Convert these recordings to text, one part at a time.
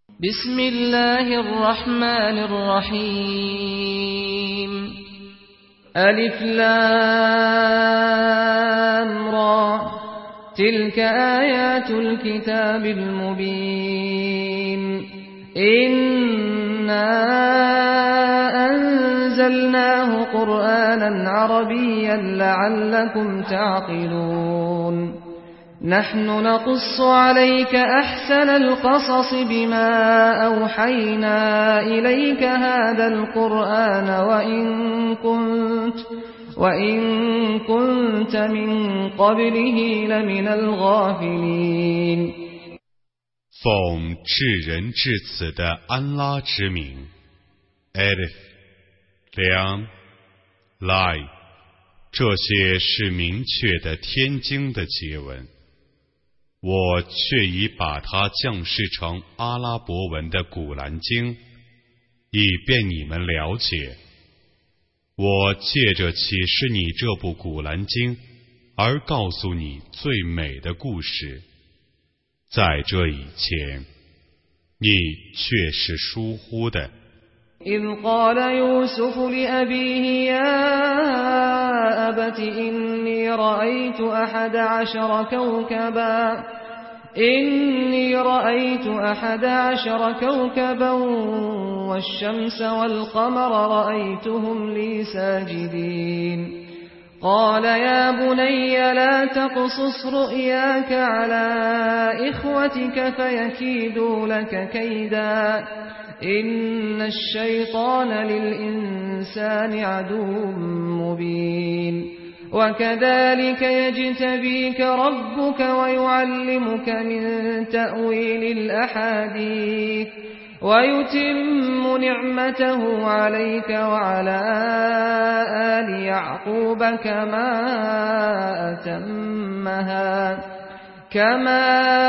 بسم الله الرحمن الرحيم ألف لام را تلك آيات الكتاب المبين إنا أنزلناه قرآنا عربيا لعلكم تعقلون نحن نقص عليك أحسن القصص بما أوحينا إليك هذا القرآن وإن كنت من قبله لمن الغافلين 奉至仁至此的安拉之名 Alif Lam Lai 这些是明确的天经的结文，我却已把它降世成阿拉伯文的古兰经，以便你们了解。我借着启示你这部古兰经，而告诉你最美的故事。在这以前，你却是疏忽的。 إذ قال يوسف لأبيه يا أبت إني رأيت أحد عشر كوكبا والشمس والقمر رأيتهم لي ساجدين قال يا بني لا تقصص رؤياك على إخوتك فيكيدوا لك كيدا إن الشيطان للإنسان عدو مبين وكذلك يجتبيك ربك ويعلمك من تأويل الأحاديث ويتم نعمته عليك وعلى آل يعقوب كما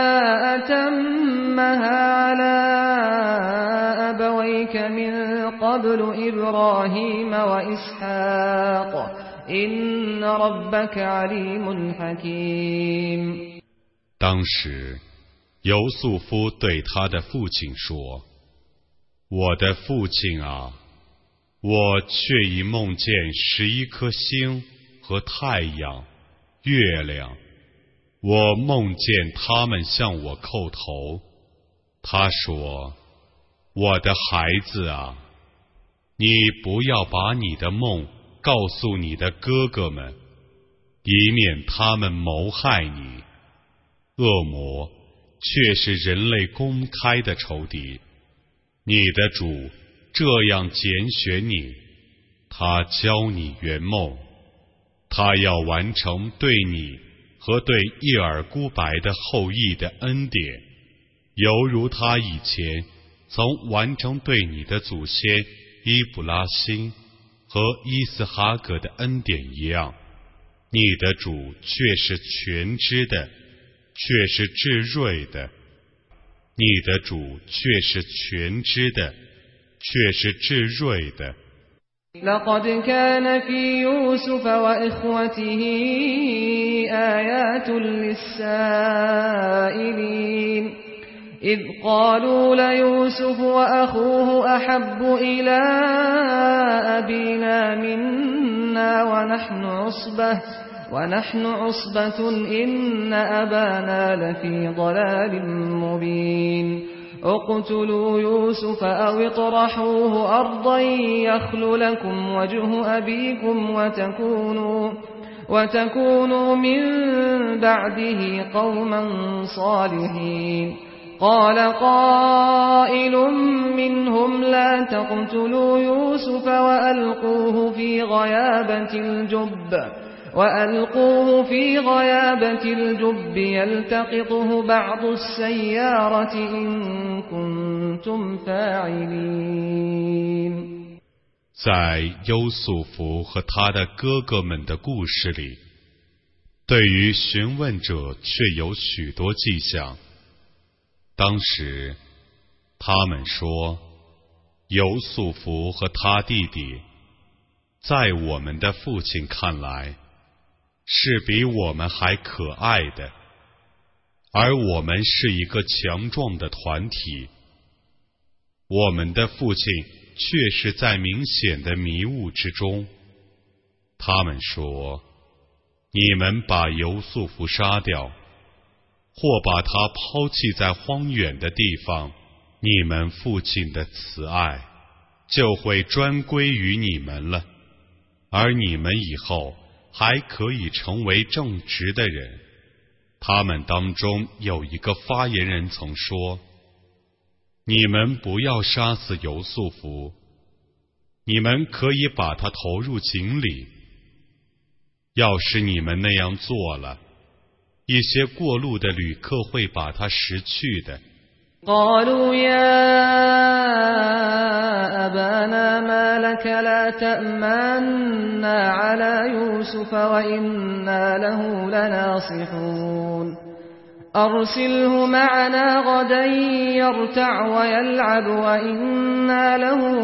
أتمها على أبويك من قبل إبراهيم وإسحاق إن ربك عليم حكيم 当时，尤素夫对他的父亲说：“我的父亲啊，我却已梦见11颗星和太阳、月亮。我梦见他们向我叩头。他说：我的孩子啊，你不要把你的梦告诉你的哥哥们，以免他们谋害你。恶魔却是人类公开的仇敌。你的主这样拣选你，他教你圆梦，他要完成对你和对叶尔孤白的后裔的恩典，犹如他以前曾完成对你的祖先伊布拉辛和伊斯哈格的恩典一样。你的主却是全知的，却是至睿的。你的主却是全知的，却是至睿的。 لقد كان في يوسف وإخوته آيات للسائلين إذ قالوا ليوسف وأخوه أحب إلى أبينا منا ونحن عصبة إن أبانا لفي ضلال مبين اقتلوا يوسف أو اطرحوه أرضا يخل لكم وجه أبيكم وتكونوا من بعده قوما صالحين قال قائل منهم لا تقتلوا يوسف وألقوه في غيابة الجب يلتقطه بعض السيارة إن كنتم فاعلين 在优素福和他的哥哥们的故事里，对于询问者却有许多迹象。当时，他们说，尤素福和他弟弟，在我们的父亲看来，是比我们还可爱的，而我们是一个强壮的团体， 我们的父亲确实在明显的迷雾之中。他们说，你们把尤素夫杀掉，或把他抛弃在荒远的地方，你们父亲的慈爱就会专归于你们了，而你们以后还可以成为正直的人。他们当中有一个发言人曾说，你们不要杀死尤素夫，你们可以把他投入井里。要是你们那样做了，一些过路的旅客会把他拾去的。 قالوا يا أبانا ما لك لا تأمنا على يوسف وإنا له لناصحون أرسله معنا غدا يرتع ويلعب وإنا له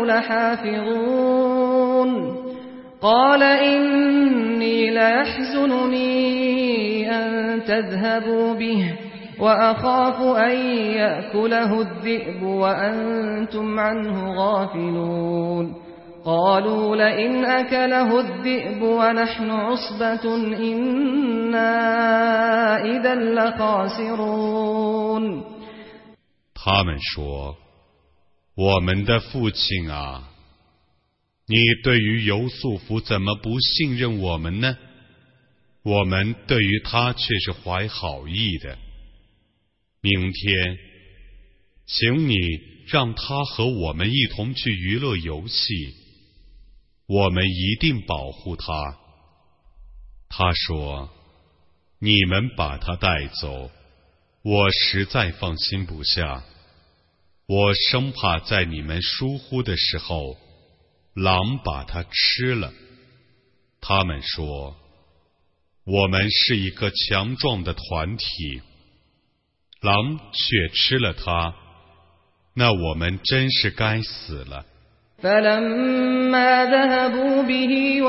لحافظون قال إني ليحزنني أن تذهبوا به وأخاف أن يأكله الذئب وأنتم عنه غافلون قالوا لئن أكله الذئب ونحن عصبة إنا إذا لخاسرون 他们说，我们的父亲啊，你对于尤素夫怎么不信任我们呢？我们对于他却是怀好意的。明天，请你让他和我们一同去娱乐游戏，我们一定保护他。他说，你们把他带走，我实在放心不下，我生怕在你们疏忽的时候，狼把他吃了。他们说，我们是一个强壮的团体，狼却吃了他，那我们真是该死了。 فلما ذهبوا به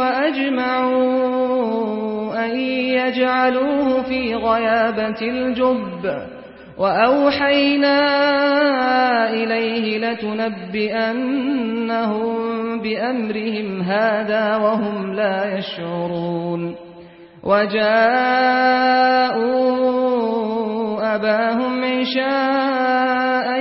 وأجمعوا أن يجعلوه في غيابة الجب وأوحينا إليه لتنبئنهم بأمرهم هذا وهم لا يشعرون وجاءوا أباهم عشاء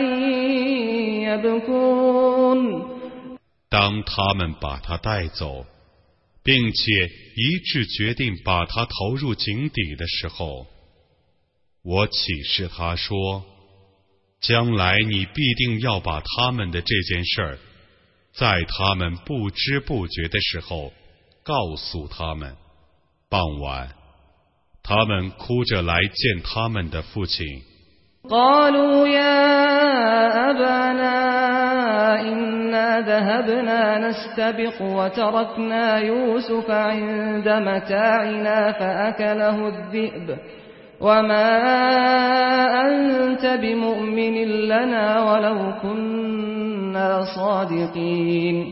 يبكون 当他们把他带走，并且一致决定把他投入井底的时候，我启示他说，将来你必定要把他们的这件事儿，在他们不知不觉的时候告诉他们。傍晚，他们哭着来见他们的父亲。 قالوا يا أبانا إنا ذهبنا نستبق وتركنا يوسف عند متاعنا فأكله الذئب وما أنت بمؤمن لنا ولو كنا صادقين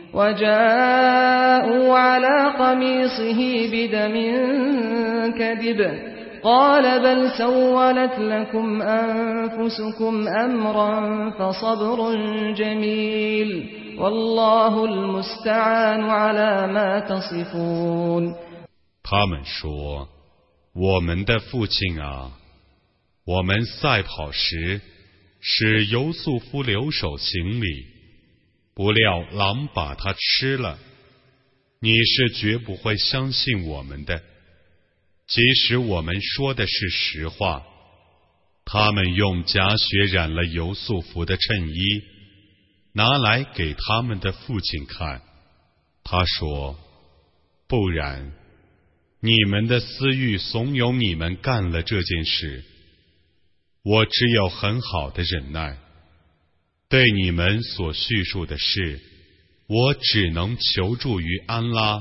وجاءوا على قميصه بدم كذب قال بل سولت لكم أنفسكم أمرا فصبر جميل والله المستعان على ما تصفون 他们说，我们的父亲啊，我们赛跑时使尤素夫留守行李，不料狼把他吃了，你是绝不会相信我们的。即使我们说的是实话，他们用假血染了尤素夫的衬衣，拿来给他们的父亲看。他说，不然，你们的私欲怂恿你们干了这件事，我只有很好的忍耐。对你们所叙述的事，我只能求助于安拉。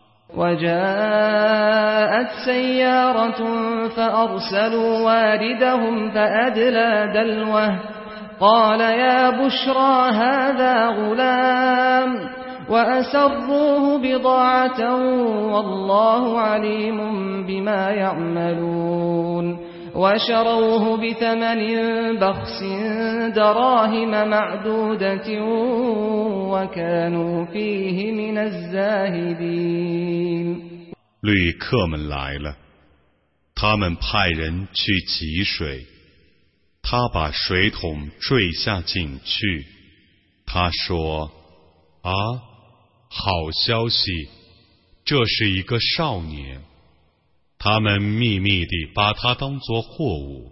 وجاءت سيارة فأرسلوا واردهم فأدلى دلوه قال يا بشرى هذا غلام وأسروه بضاعة والله عليم بما يعملون وشروه بثمن بخس دراهم معدودة وكانوا فيه من الزاهدين。 旅客们来了，他们派人去汲水，他把水桶坠下井去。他说：“啊，好消息，这是一个少年。”他们秘密地把他当作货物。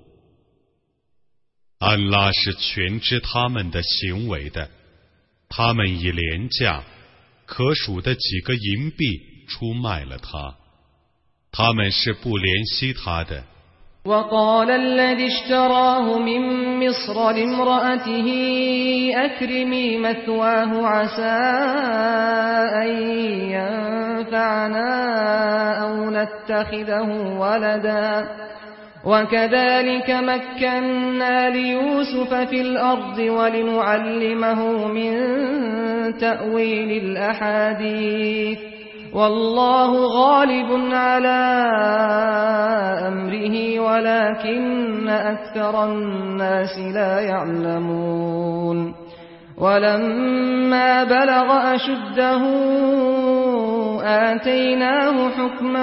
安拉是全知他们的行为的，他们以廉价可数的几个银币出卖了他，他们是不怜惜他的。 وقال الذي اشتراه من مصر لامرأته أكرمي مثواه عسى أن ينفعنا أو نتخذه ولدا وكذلك مكنا ليوسف في الأرض ولنعلمه من تأويل الأحاديث والله غالب على أمره ولكن أكثر الناس لا يعلمون ولما بلغ أشده آتيناه حكما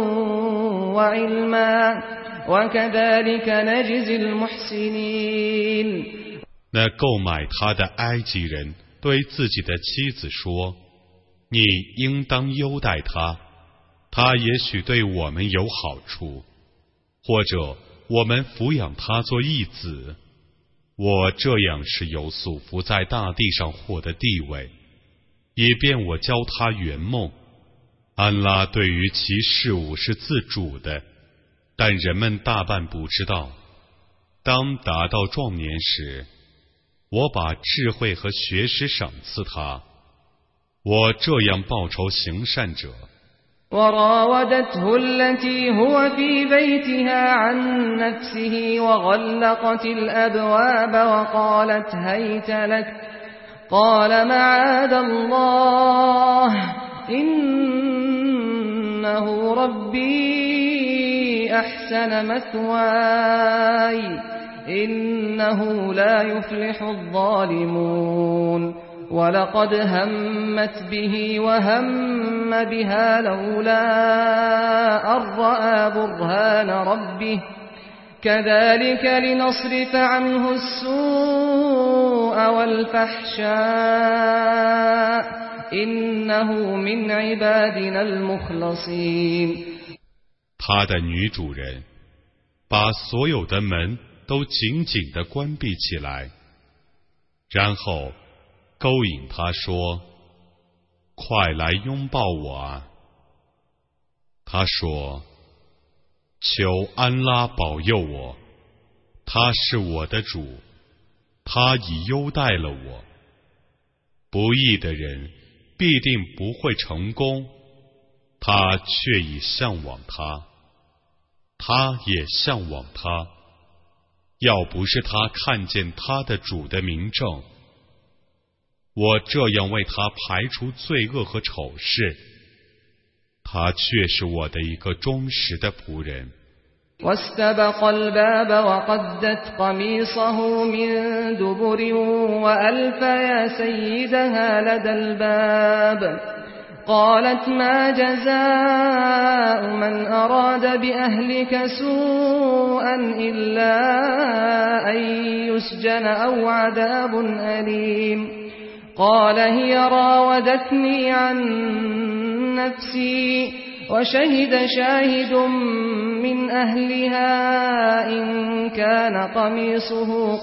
وعلما وكذلك نجزي المحسنين。 那购买他的埃及人对自己的妻子说：“你应当优待他，他也许对我们有好处，或者我们抚养他做义子。我这样是有素福在大地上获得地位，以便我教他圆梦。安拉对于其事物是自主的，但人们大半不知道。当达到壮年时，我把智慧和学识赏赐他。我这样报酬行善者。 وراودته التي هو في بيتها عن نفسه وغلقت الأبواب وقالت هيت لك قال معاذ الله إنه ربي أحسن مثواي إنه لا يفلح الظالمون ولقد همت به وهم بها لولا أن رأى برهان ربه كذلك لنصرف عنه السوء والفحشاء إنه من عبادنا المخلصين。 他的女主人把所有的门都紧紧地关闭起来，然后勾引他说：“快来拥抱我啊！”他说：“求安拉保佑我，他是我的主，他已优待了我。不义的人必定不会成功，他却已向往他，他也向往他。要不是他看见他的主的明证，我这样为他排除罪恶和丑事，他却是我的一个忠实的仆人。 واستبق الباب وقدت قميصه من دبر وألف يا سيدها لدى الباب قالت ما جزاء من أراد بأهلك سوءا إلا أن يسجن أو عذاب أليم قال هي راودتني عن نفسي وشهد شاهد من أهلها إن كان قميصه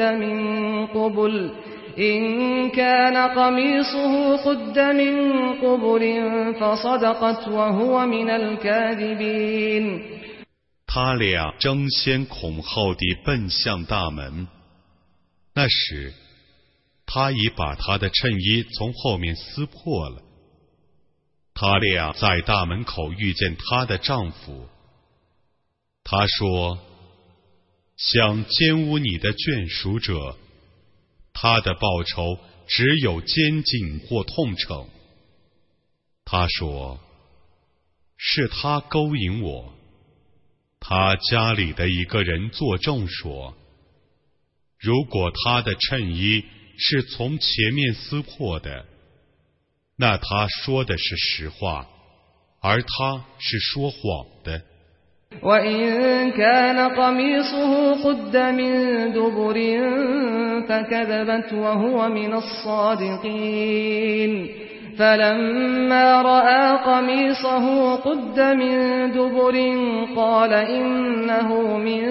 قد من قبل فصدقت وهو من الكاذبين。 他俩争先恐后地奔向大门，那时他已把他的衬衣从后面撕破了。他俩在大门口遇见她的丈夫，他说：“想奸污你的眷属者，他的报酬只有监禁或痛惩。”他说：“是他勾引我。” 他家里的一个人作证说，如果他的衬衣是从前面撕破的，那他说的是实话，而他是说谎的。 وإن كان قميصه قد من دبر فكذبت وهو من الصادقين فلما رأى قميصه قد من دبر قال إنه من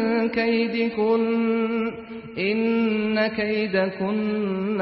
كيدكن إن كيدكن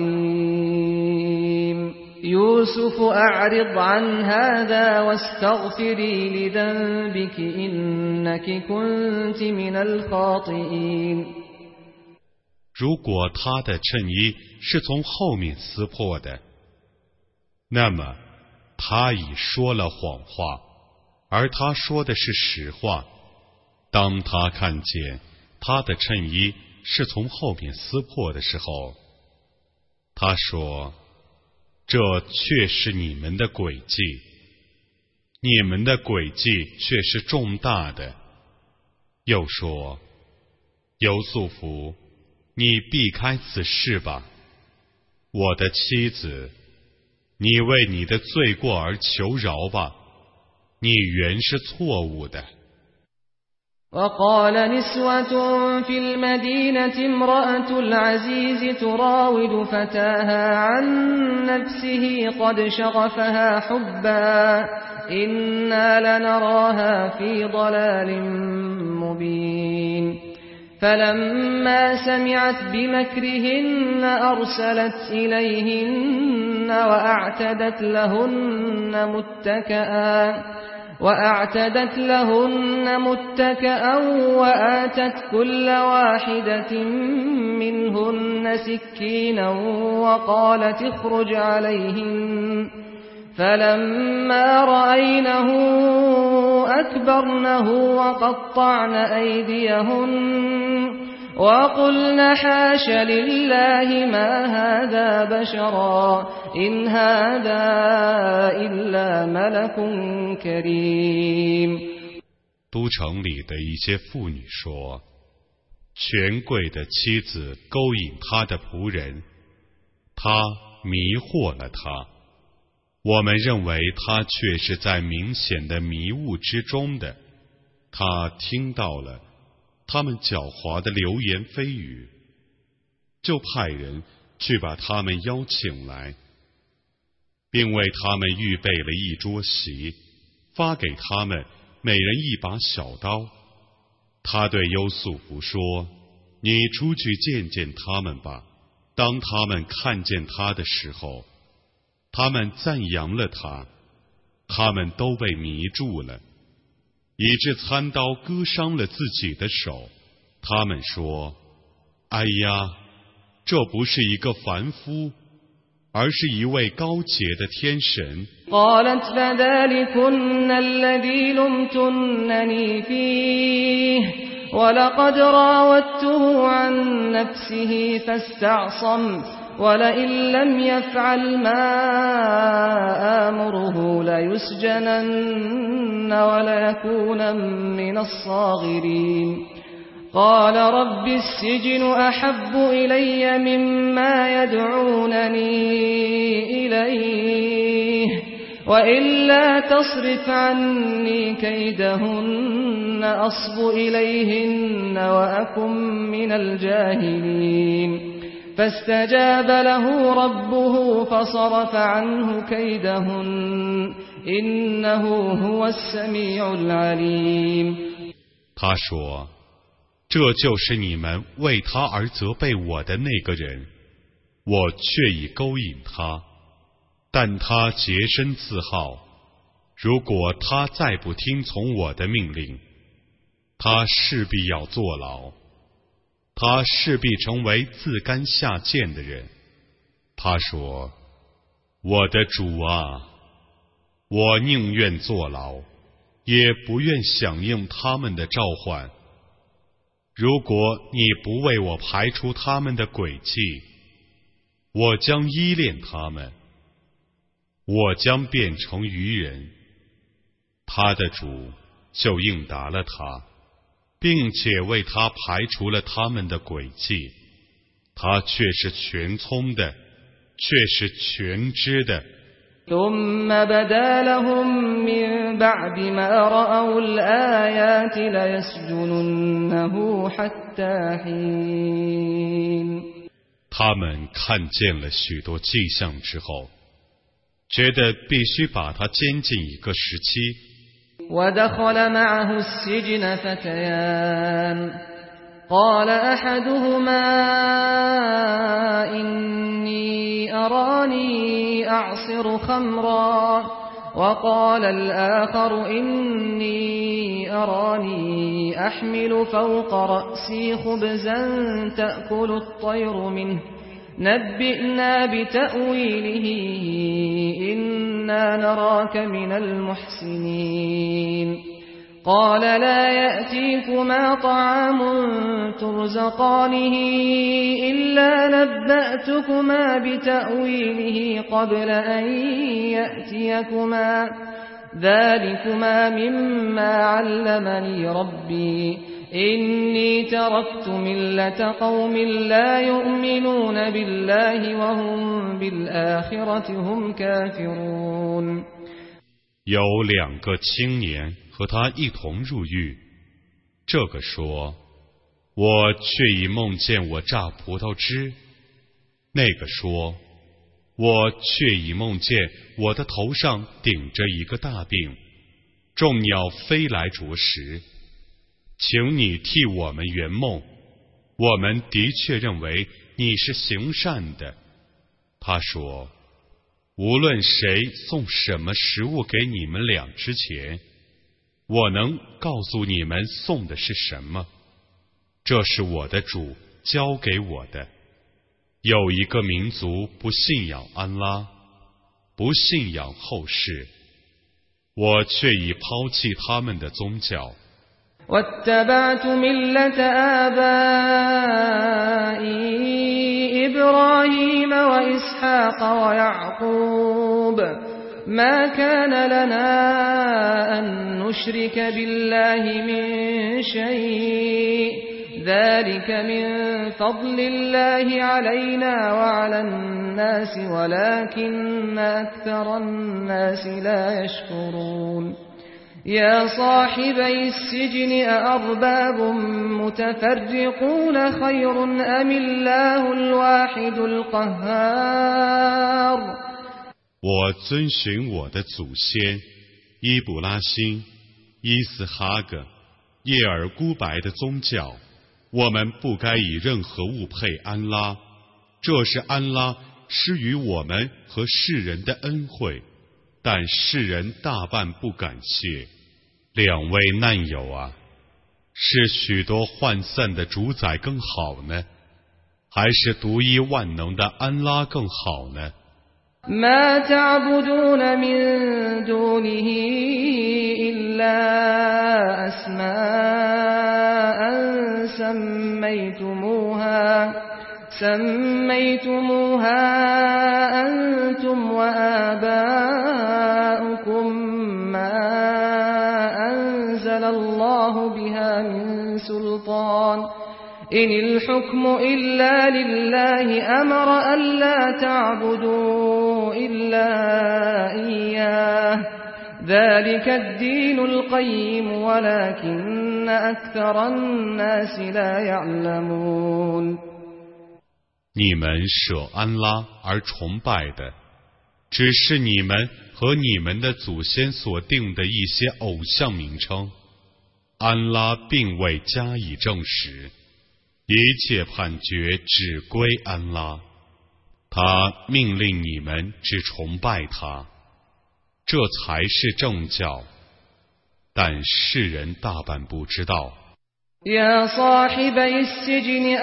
عظيم يوسف أعرض عن هذا واستغفري لذنبك إنك كنت من الخاطئين 如果他的衬衣是从后面撕破的，那么他已说了谎话，而他说的是实话。当他看见他的衬衣是从后面撕破的时候，他说，这却是你们的诡计，你们的诡计却是重大的。又说，尤素福，你避开此事吧，我的妻子，你为你的罪过而求饶吧，你原是错误的。 وقال نسوة في المدينة امرأة العزيز تراود فتاها عن نفسه قد شغفها حبا إنا لنراها في ضلال مبين فلما سمعت بمكرهن أرسلت إليهن وأعتدت لهن متكئا وآتت كل واحدة منهن سكينا وقالت اخرج عليهن فلما رأينه أكبرنه وقطعن أيديهن وقلن حاش لله ما هذا بشرا إن هذا إلا ملك كريم 都城里的一些妇女说，权贵的妻子勾引他的仆人，他迷惑了他，我们认为他却是在明显的迷雾之中的。他听到了他们狡猾的流言蜚语，就派人去把他们邀请来，并为他们预备了一桌席，发给他们每人一把小刀。他对优素福说，你出去见见他们吧。当他们看见他的时候，他们赞扬了他，他们都被迷住了，以致餐刀割伤了自己的手。他们说，哎呀，这不是一个凡夫，而是一位高洁的天神。 قالت فذلكن الذي لمتنني فيه ولقد راودته عن نفسه فاستعصم ولئن لم يفعل ما آمره ليسجنن وليكون من الصاغرين قال رب السجن أحب إلي مما يدعونني إليه وإلا تصرف عني كيدهن أصب إليهن وأكن من الجاهلين فاستجاب له ربه فصرف عنه كيدهن إنه هو السميع العليم 他说，这就是你们为他而责备我的那个人，我却已勾引他，但他洁身自好，如果他再不听从我的命令，他势必要坐牢，他势必成为自甘下贱的人。他说，我的主啊，我宁愿坐牢，也不愿响应他们的召唤。如果你不为我排除他们的诡计，我将依恋他们，我将变成愚人。他的主就应答了他，并且为他排除了他们的诡计。他却是全聪的，却是全知的。 ثم بدا لهم من بعد ما رأوا الآيات ليسجننه حتى حين。 他们看见了许多迹象之后，觉得必须把他监禁一个时期。 ودخل معه السجن فتيان قال أحدهما إني أراني أعصر خمرا وقال الآخر إني أراني أحمل فوق رأسي خبزا تأكل الطير منه نبئنا بتأويله إنا نراك من المحسنين قال لا يأتيكما طعام ترزقانه إلا نبأتكما بتأويله قبل أن يأتيكما ذلكما مما علمني ربي إني تركت ملة قوم لا يؤمنون بالله وهم بالآخرة هم كافرون。 有2个青年和他一同入狱，这个说：“我却已梦见我榨葡萄汁。”那个说：“我却已梦见我的头上顶着一个大饼，众鸟飞来啄食。请你替我们圆梦，我们的确认为你是行善的。”他说：“无论谁送什么食物给你们俩之前，我能告诉你们送的是什么，这是我的主教给我的。有一个民族不信仰安拉，不信仰后世，我却已抛弃他们的宗教。 واتبعت ملة آبائي إبراهيم وإسحاق ويعقوب ما كان لنا أن نشرك بالله من شيء ذلك من فضل الله علينا وعلى الناس ولكن أكثر الناس لا يشكرون يا صاحبي السجن أأرباب متفرقون خير أم الله الواحد القهار。 我遵循我的祖先伊卜拉欣、伊斯哈格、叶尔孤白的宗教，我们不该以任何物配安拉，这是安拉施予我们和世人的恩惠，但世人大半不感谢。2位难友啊，是许多涣散的主宰更好呢，还是独一万能的安拉更好呢 ما تعبدون من دونه إلا أسماء سميتموها أنتم وآباؤكم ما أنزل الله بها من سلطان إن الحكم إلا لله أمر ألا تعبدوا إلا إياه ذلك الدين القيم ولكن أكثر الناس لا يعلمون。 你们舍安拉而崇拜的，只是你们和你们的祖先所定的一些偶像名称，安拉并未加以证实，一切判决只归安拉，他命令你们只崇拜他，这才是正教，但世人大半不知道。 يا صاحبي السجن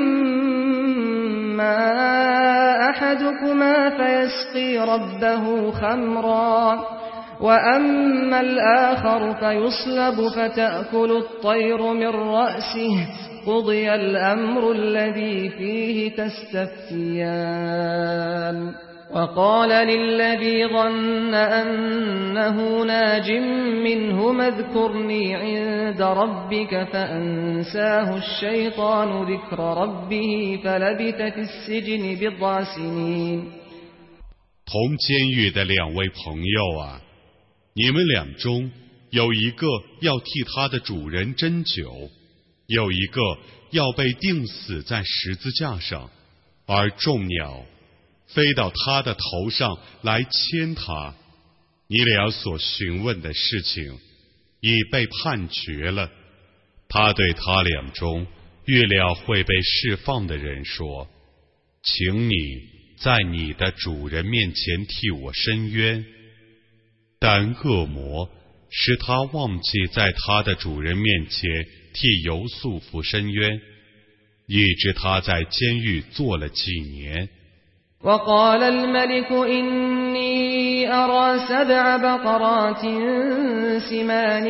أما أحدكما فيسقي ربه خمرا وأما الآخر فيصلب فتأكل الطير من رأسه قضي الأمر الذي فيه تستفتيان وقال للذي ظن أنه ناج منه اذكرني عند ربك فأنساه الشيطان ذكر ربه فلبث في السجن بضع سنين。 同监狱的两位朋友啊，你们俩中有一个要替他的主人斟酒，有一个要被钉死在十字架上，而众鸟飞到他的头上来牵他。你俩所询问的事情已被判决了。他对他俩中预料会被释放的人说：请你在你的主人面前替我伸冤。但恶魔使他忘记在他的主人面前替尤素夫伸冤，以致他在监狱坐了几年。 وقال الملك إني أرى 7 بقرات سمان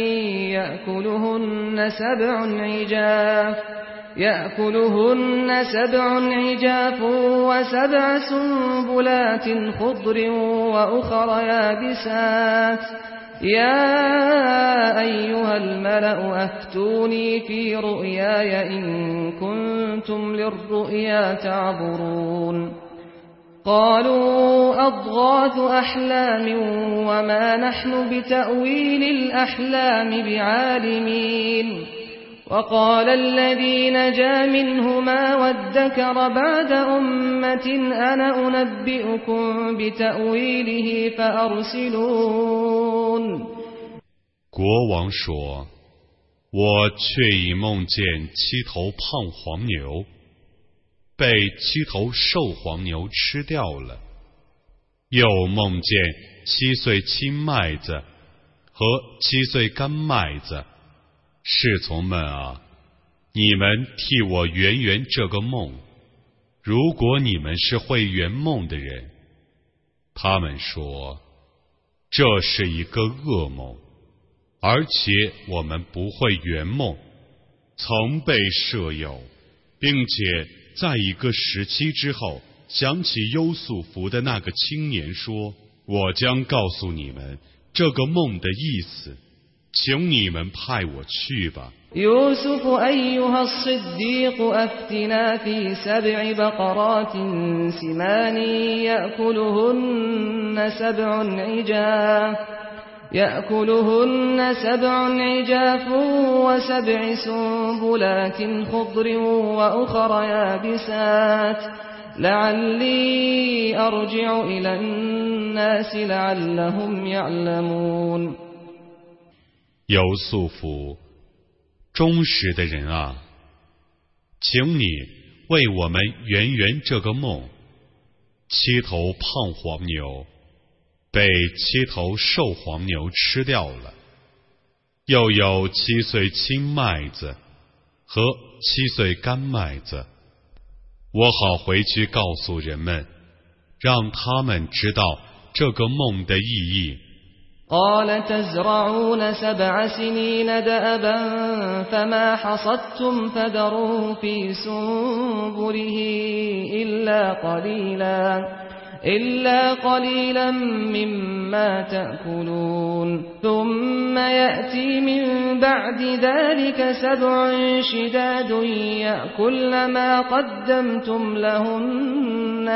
يأكلهن 7 عجاف و7 سنبلات خضر وأخر يابسات يا أيها الملأ أفتوني في رؤياي إن كنتم للرؤيا تعبرون قالوا أضغاث أحلام وما نحن بتأويل الأحلام بعالمين وقال الذي نجا منهما وادكر بعد أمة أنا أنبئكم بتأويله فأرسلون。 国王说：我却已梦见7头胖黄牛被7头瘦黄牛吃掉了，又梦见7穗青麦子和7穗干麦子。侍从们啊，你们替我圆圆这个梦，如果你们是会圆梦的人。他们说，这是一个噩梦，而且我们不会圆梦，曾被舍友，并且在一个时期之后想起优素福的那个青年说，我将告诉你们这个梦的意思，请你们派我去吧。 يوسف أيها الصديق أفتنا في 7 بقرات سمان يأكلهن 7 عجاف و7 سنبلات خضر وأخر يابسات لعلي أرجع إلى الناس لعلهم يعلمون。 尤素夫，忠实的人啊，请你为我们圆圆这个梦。7头胖黄牛被7头瘦黄牛吃掉了，又有7穗青麦子和7穗干麦子，我好回去告诉人们，让他们知道这个梦的意义。 قال تزرعون 7 سنين دأبا فما حصدتم فذروه في سنبله إلا قليلا مما تأكلون ثم يأتي من بعد ذلك 7 شداد يأكلن ما قدمتم لهن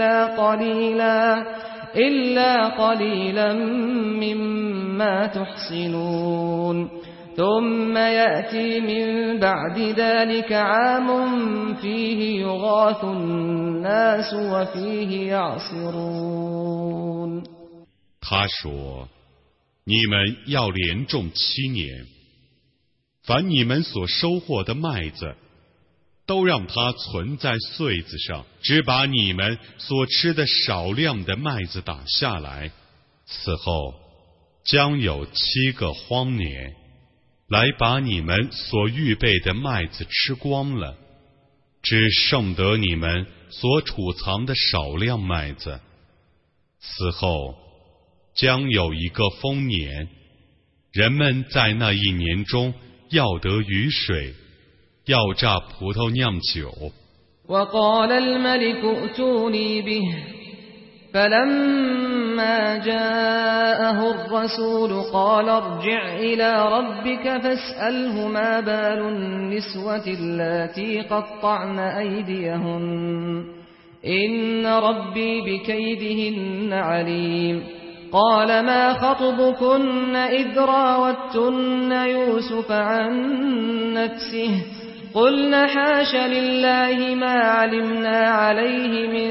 إلا قليلا مما تحصنون ثم يأتي من بعد ذلك عام فيه يغاث الناس وفيه يعصرون。 他说：你们要连种7年，凡你们所收获的麦子都让它存在穗子上，只把你们所吃的少量的麦子打下来。此后将有7个荒年，来把你们所预备的麦子吃光了，只剩得你们所储藏的少量麦子。此后将有一个丰年，人们在那一年中要得雨水，要榨葡萄酿酒。 وقال الملك ائتوني به فلما جاءه الرسول قال ارجع إلى ربك فاسأله ما بال النسوة اللاتي قطعن أيديهن إن ربي بكيدهن عليم قال ما خطبكن إذ راوتن يوسف عن نفسه قلن حاش لله ما علمنا عليه من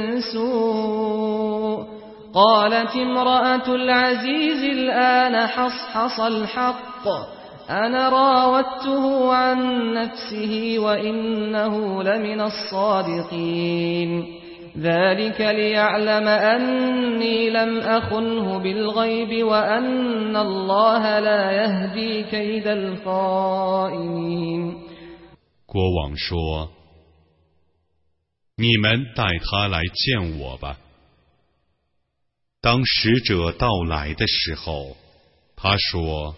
سوء قالت امرأة العزيز الآن حصحص الحق أنا راودته عن نفسه وإنه لمن الصادقين ذلك ليعلم أني لم أخنه بالغيب وأن الله لا يهدي كيد الخائنين 国王说：“你们带他来见我吧。”当使者到来的时候，他说：“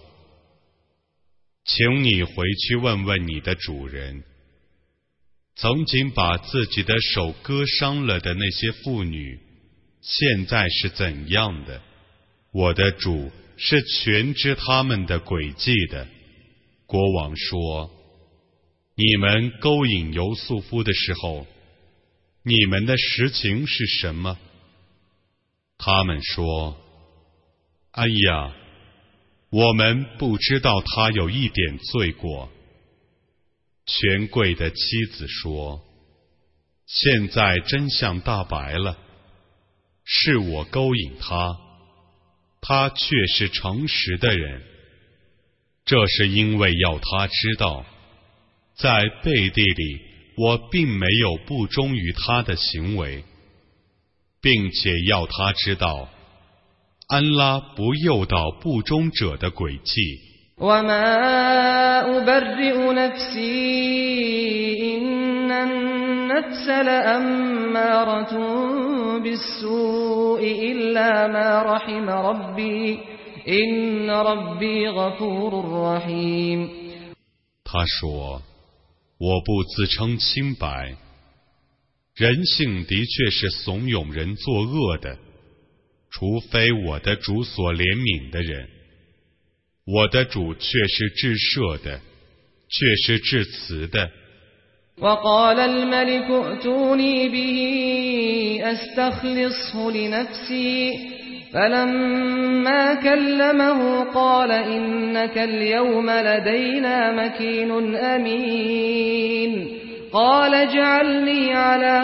请你回去问问你的主人，曾经把自己的手割伤了的那些妇女，现在是怎样的？我的主是全知他们的诡计的。”国王说：“你们勾引尤素夫的时候，你们的实情是什么？”他们说：“哎呀，我们不知道他有一点罪过。”权贵的妻子说：“现在真相大白了，是我勾引他，他却是诚实的人。这是因为要他知道，在背地里我并没有不忠于他的行为，并且要他知道，安拉不诱导不忠者的诡计。” وما أبرئ نفسي إن النفس لأمارة بالسوء إلا ما رحم ربي إن ربي غفور رحيم 他说：“我不自称清白，人性的确是怂恿人作恶的，除非我的主所怜悯的人。我的主却是至赦的，却是至慈的。” وقال الملك ائتوني به أستخلصه لنفسي فلما كلمه قال إنك اليوم لدينا مكين أمين قال اجعلني على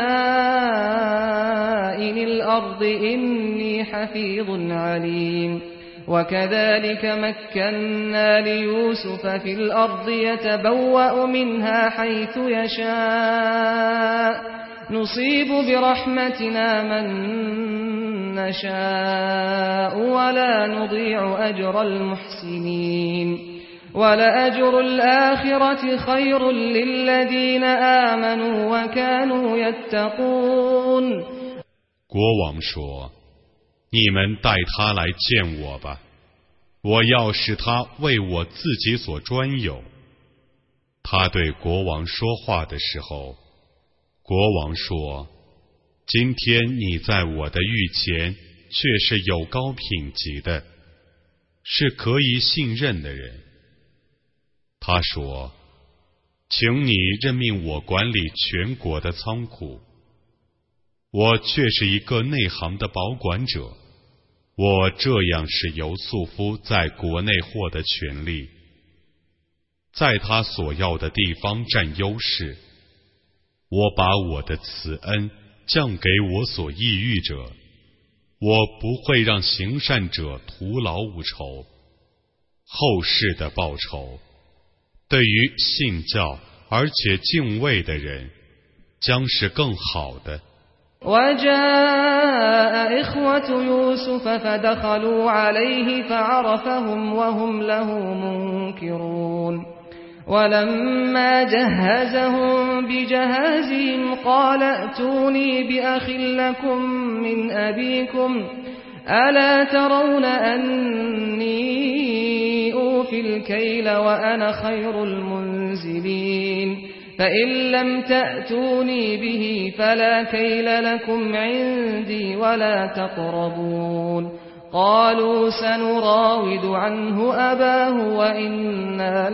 خزائن الأرض إني حفيظ عليم وكذلك مكنا ليوسف في الأرض يتبوأ منها حيث يشاء نصيب برحمتنا من نشاء ولا نضيع أجر المحسنين ولأجر الآخرة خير للذين آمنوا وكانوا يتقون 国王说：“你们带他来见我吧，我要使他为我自己所专有。”他对国王说话的时候，国王说：“今天你在我的御前却是有高品级的，是可以信任的人。”他说：“请你任命我管理全国的仓库，我却是一个内行的保管者。我这样使尤素夫在国内获得权利，在他所要的地方占优势。我把我的慈恩降给我所抑郁者，我不会让行善者徒劳无酬。后世的报酬，对于信教而且敬畏的人，将是更好的。 وجاء إخوة يوسف فدخلوا عليه فعرفهم وهم له منكرون ولما جهزهم بجهازهم قال ائتوني بأخ لكم من أبيكم ألا ترون أني أوفي الكيل وأنا خير المنزلين فإن لم تأتوني به فلا كيل لكم عندي ولا تقربون قالوا سنراود عنه أباه وإنا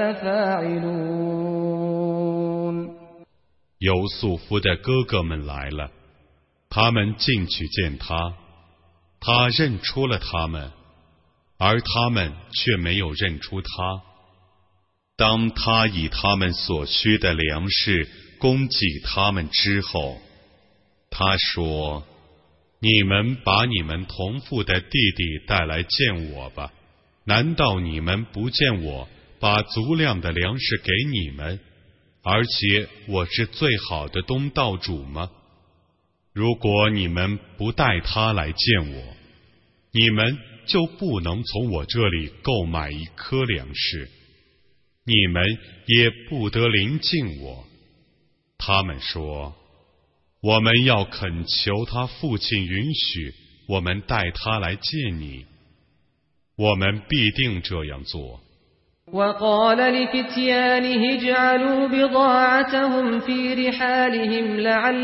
لفاعلون 尤素夫的哥哥们来了，他们进去见他，他认出了他们，而他们却没有认出他。当他以他们所需的粮食供给他们之后，他说：“你们把你们同父的弟弟带来见我吧。难道你们不见我把足量的粮食给你们，而且我是最好的东道主吗？如果你们不带他来见我，你们就不能从我这里购买一颗粮食，你们也不得临近我。”他们说：“我们要恳求他父亲允许我们带他来见你，我们必定这样做。” وقال لفتيانه اجعلوا بضاعتهم في رحالهم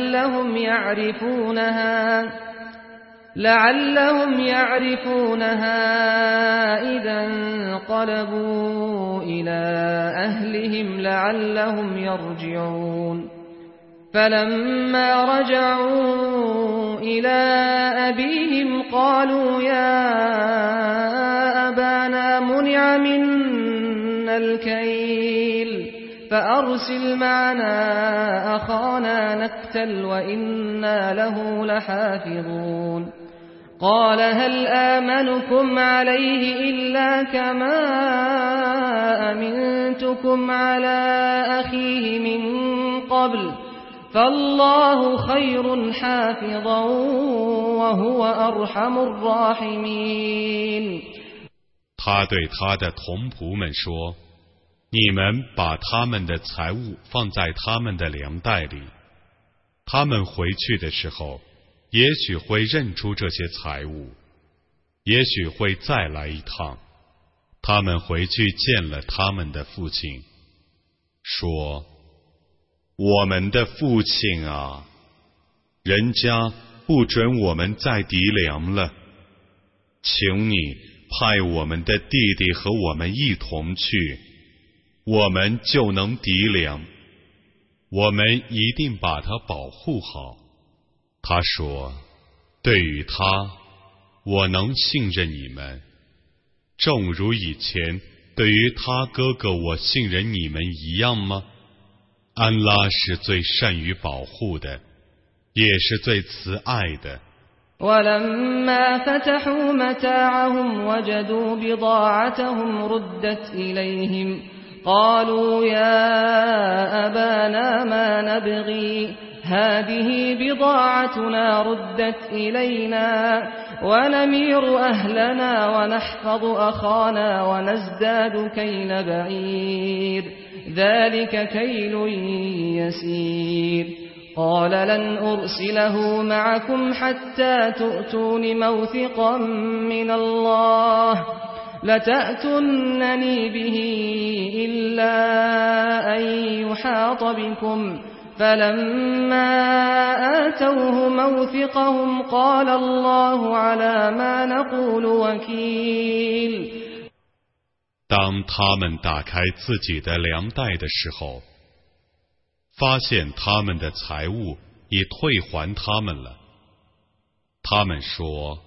لعلهم يعرفونها إذا انقلبوا إلى أهلهم لعلهم يرجعون فلما رجعوا إلى أبيهم قالوا يا أبانا منع منا الكيل فأرسل معنا أخانا نكتل وإنا له لحافظون قال هل آمنكم عليه إلا كما أمنتكم على أخيه من قبل فالله خير حافظا وهو أرحم الراحمين 他对他的同仆们说：“你们把他们的财物放在他们的粮袋里，他们回去的时候，也许会认出这些财物，也许会再来一趟。”他们回去见了他们的父亲，说：“我们的父亲啊，人家不准我们再籴粮了，请你派我们的弟弟和我们一同去，我们就能籴粮，我们一定把他保护好。”他说：“对于他，我能信任你们，正如以前对于他哥哥我信任你们一样吗？安拉是最善于保护的，也是最慈爱的。” ولما فتحوا متاعهم وجدوا بضاعتهم ردت إليهم قالوا يا أبانا ما نبغي هذه بضاعتنا ردت إلينا ونمير أهلنا ونحفظ أخانا ونزداد كيل بعير ذلك كيل يسير قال لن أرسله معكم حتى تؤتون موثقا من الله لتأتونني به إلا أن يحاط بكم فلما آتوه موثقهم قال الله على ما نقول وكيل 当他们打开自己的粮袋的时候，发现他们的财物已退还他们了。他们说：“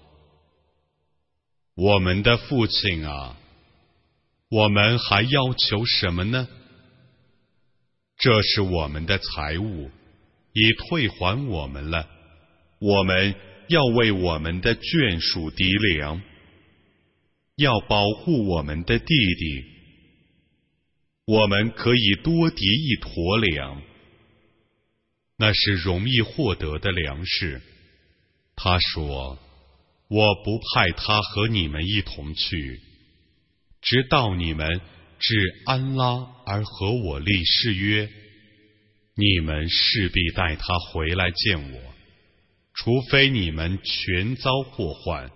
我们的父亲啊，我们还要求什么呢？这是我们的财物，已退还我们了。我们要为我们的眷属籴粮，要保护我们的弟弟。我们可以多籴一坨粮，那是容易获得的粮食。”他说：“我不派他和你们一同去，直到你们至安拉而和我立誓约，你们势必带他回来见我，除非你们全遭祸患。”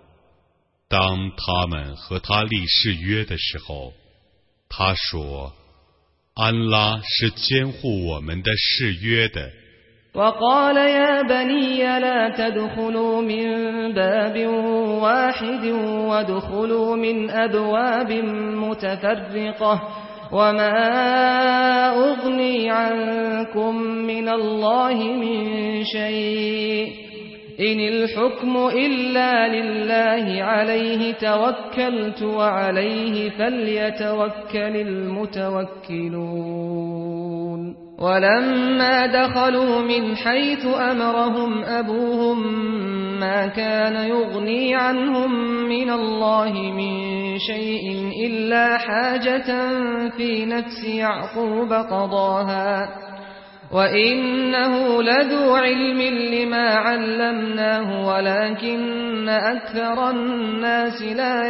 当他们和他立誓约的时候，他说：“ 安拉是监护我们的誓约的。 وقال يا بني لا تدخلوا من باب واحد وادخلوا من أبواب متفرقة وما أغني عنكم من الله من شيء إن الحكم إلا لله عليه توكلت وعليه فليتوكل المتوكلون ولما دخلوا من حيث أمرهم أبوهم ما كان يغني عنهم من الله من شيء إلا حاجة في نفس يعقوب قضاها وإنه لذو علم لما علمناه ولكن أكثر الناس لا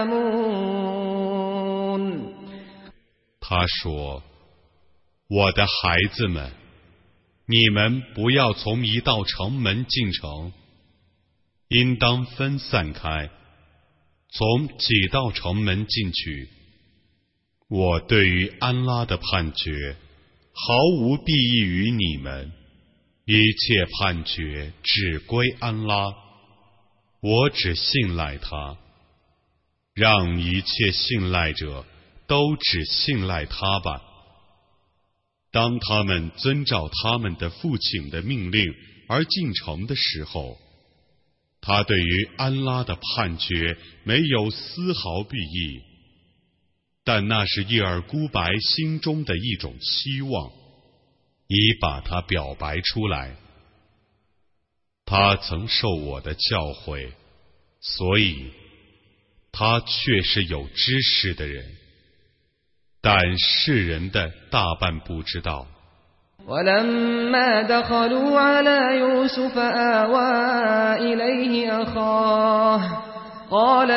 يعلمون 他说，我的孩子们，你们不要从一道城门进城，应当分散开，从几道城门进去。我对于安拉的判决毫无裨益于你们，一切判决只归安拉，我只信赖他，让一切信赖者都只信赖他吧。当他们遵照他们的父亲的命令而进城的时候，他对于安拉的判决没有丝毫裨益，但那是叶尔孤白心中的一种期望，已把它表白出来。他曾受我的教诲，所以他却是有知识的人，但世人的大半不知道。 ولما دخلوا على يوسف آوى إليه أخاه قال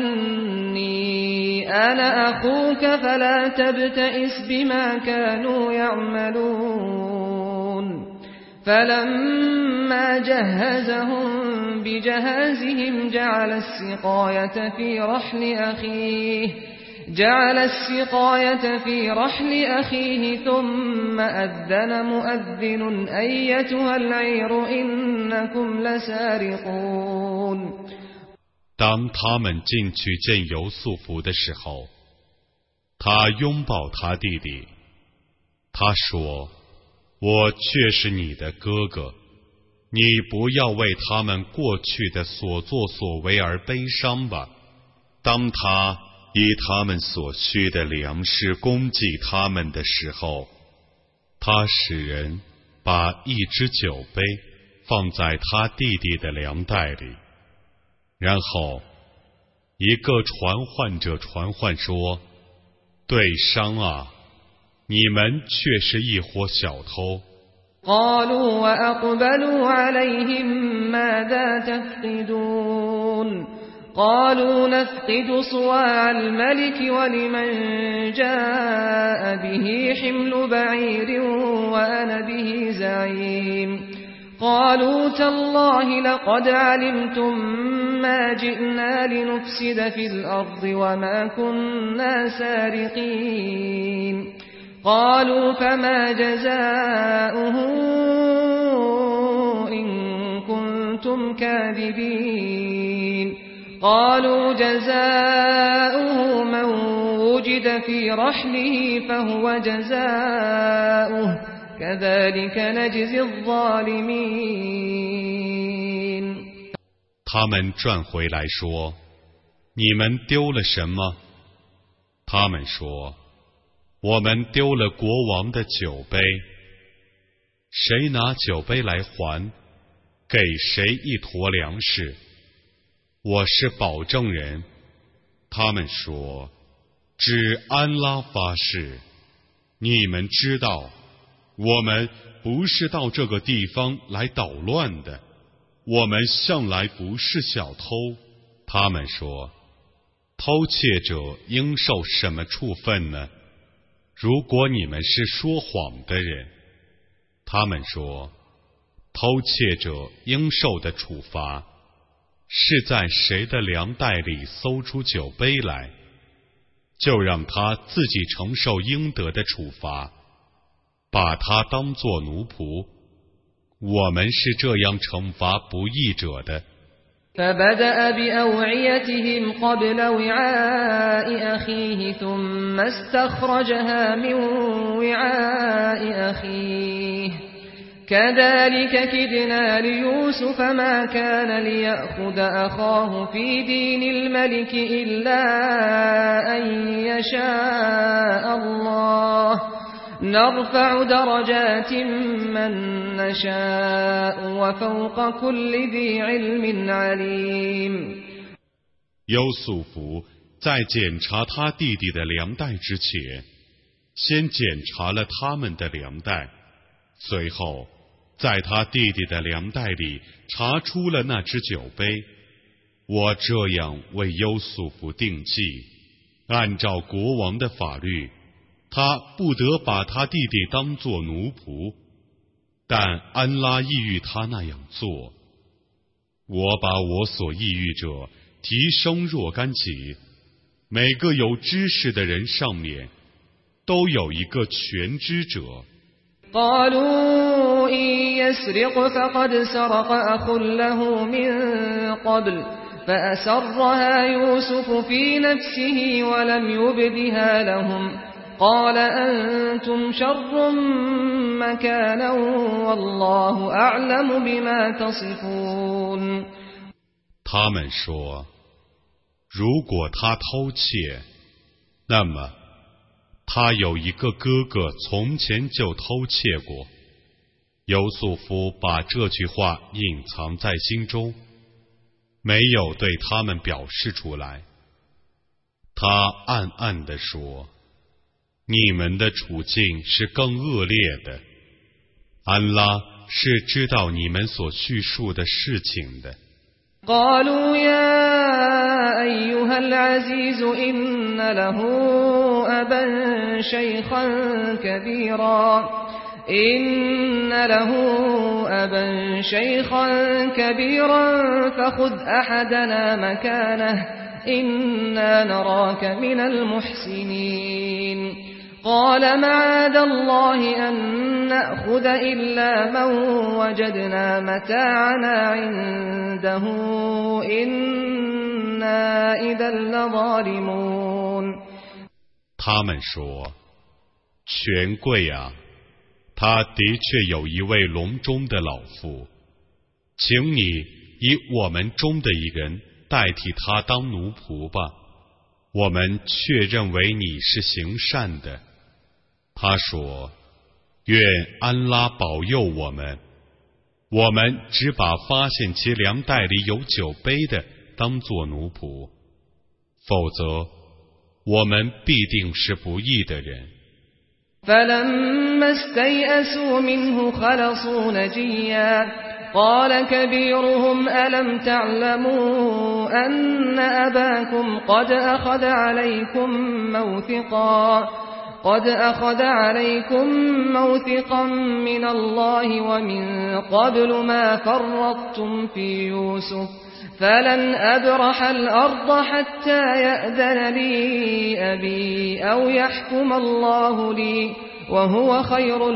إني أنا أخوك فلا تبتئس بما كانوا يعملون فلما جهزهم بجهازهم جعل السقاية في رحل أخيه ثم أذن مؤذن أيتها العير إنكم لسارقون 当他们进去见尤素弗的时候，他拥抱他弟弟，他说：“我却是你的哥哥，你不要为他们过去的所作所为而悲伤吧。”当他以他们所需的粮食供给他们的时候，他使人把一只酒杯放在他弟弟的粮袋里，然后一个传唤者传唤说：“对商啊，你们却是一伙小偷。” قالوا وأقبلوا عليهم ماذا تفقدون قالوا نفقد صواع الملك ولمن جاء به حمل بعير وأنا به زعيم قالوا تالله لقد علمتم ما جئنا لنفسد في الأرض وما كنا سارقين قالوا فما جزاؤه إن كنتم كاذبين قالوا جزاؤه من وجد في رحله فهو جزاؤه كذلك نجزي الظالمين 他们转回来说：“你们丢了什么？”他们说：“我们丢了国王的酒杯。谁拿酒杯来还，给谁一坨粮食。我是保证人。”他们说：“指安拉发誓，你们知道，我们不是到这个地方来捣乱的，我们向来不是小偷。”他们说：“偷窃者应受什么处分呢？如果你们是说谎的人。”他们说：“偷窃者应受的处罚是在谁的粮袋里搜出酒杯来， 就让他自己承受应得的处罚，把他当作奴仆。我们是这样惩罚不义者的。 فبدأ بأوعيتهم قبل وعاء أخيه ثم استخرجها من وعاء أخيه كذلك كدنا ليوسف ما كان ليأخذ أخاه في دين الملك إلا أن يشاء الله نرفع درجات من نشاء وفوق كل ذي علم عليم。 优素福在检查他弟弟的粮袋之前，先检查了他们的粮袋，随后在他弟弟的粮袋里查出了那只酒杯。我这样为优素福定计，按照国王的法律，他不得把他弟弟当作奴仆，但安拉抑郁他那样做。我把我所抑郁者提升若干级，每个有知识的人上面都有一个全知者。 قالوا إن يسرق فقد سرق أخ له من قبل فأسرها يوسف في نفسه ولم يبدها لهم قال أنتم شر مكانا والله أعلم بما تصفون。 他们说，如果他偷窃，那么他有一个哥哥从前就偷窃过。优素福把这句话隐藏在心中，没有对他们表示出来。他暗暗地说，你们的处境是更恶劣的，安拉是知道你们所叙述的事情的。 قالوا يا أيها العزيز إن له أبا شيخا كبيرا فخذ أحدنا مكانه إنا نراك من المحسنين قال معاذ الله أن نأخذ إلا من وجدنا متاعنا عنده إنا إذا لظالمون。 他们说，权贵啊，他的确有一位笼中的老妇，请你以我们中的一人代替他当奴仆吧，我们却认为你是行善的。他说，愿安拉保佑我们，我们只把发现其粮袋里有酒杯的当作奴仆，否则我们必定是不义的人。 فلما استيئسوا منه خلصوا نجيا قال كبيرهم ألم تعلموا أن أباكم قد أخذ عليكم موثقا من الله ومن قبل ما فرطتم في يوسف فلن أبرح الأرض حتى يأذن لي أبي أو يحكم الله لي وهو خير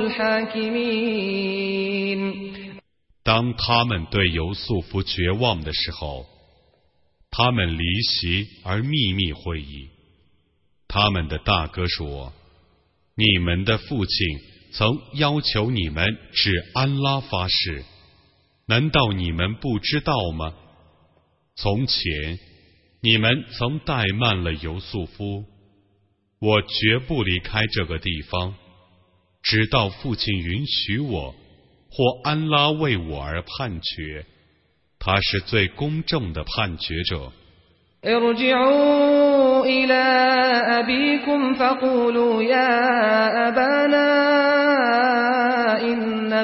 الحاكمين。 当他们对尤素福绝望的时候，他们离席而秘密会议。他们的大哥说，你们的父亲曾要求你们指安拉发誓，难道你们不知道吗？从前你们曾怠慢了尤素夫，我绝不离开这个地方，直到父亲允许我，或安拉为我而判决，他是最公正的判决者。 ارجعوا إلى أبيكم فقولوا يا أبانا إن